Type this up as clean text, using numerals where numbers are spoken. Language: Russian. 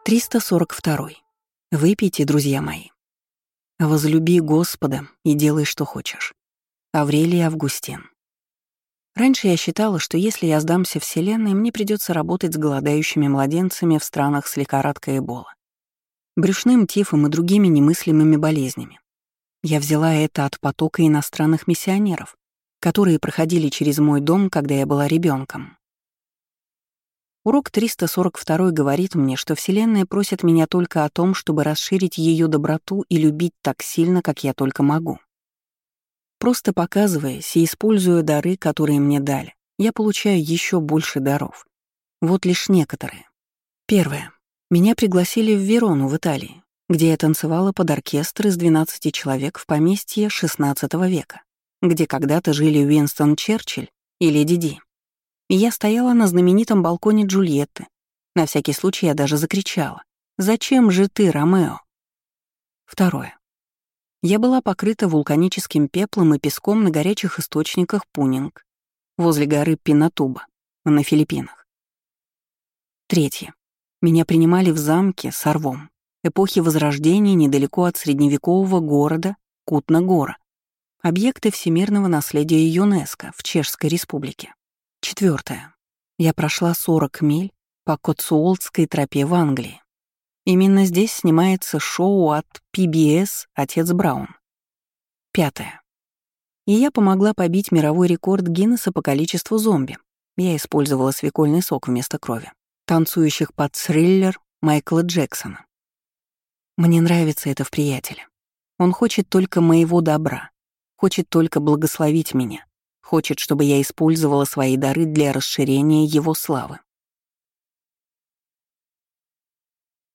342. Выпейте, друзья мои. Возлюби Господа и делай, что хочешь. Аврелий Августин. Раньше я считала, что если я сдамся Вселенной, мне придется работать с голодающими младенцами в странах с лихорадкой Эбола, брюшным тифом и другими немыслимыми болезнями. Я взяла это от потока иностранных миссионеров, которые проходили через мой дом, когда я была ребенком. Урок 342 говорит мне, что Вселенная просит меня только о том, чтобы расширить ее доброту и любить так сильно, как я только могу. Просто показываясь и используя дары, которые мне дали, я получаю еще больше даров. Вот лишь некоторые. Первое. Меня пригласили в Верону в Италии, где я танцевала под оркестр из 12 человек в поместье XVI века, где когда-то жили Уинстон Черчилль и леди Ди. И я стояла на знаменитом балконе Джульетты. На всякий случай я даже закричала: «Зачем же ты, Ромео?» Второе. Я была покрыта вулканическим пеплом и песком на горячих источниках Пунинг, возле горы Пинатуба, на Филиппинах. Третье. Меня принимали в замке Сарвом, эпохи Возрождения недалеко от средневекового города Кутна-Гора, объекты всемирного наследия ЮНЕСКО в Чешской Республике. Четвертое. Я прошла 40 миль по Котсуолтской тропе в Англии. Именно здесь снимается шоу от PBS «Отец Браун». Пятое. И я помогла побить мировой рекорд Гиннесса по количеству зомби. Я использовала свекольный сок вместо крови, танцующих под «Thriller» Майкла Джексона. Мне нравится это в приятеле. Он хочет только моего добра, хочет только благословить меня. Хочет, чтобы я использовала свои дары для расширения его славы.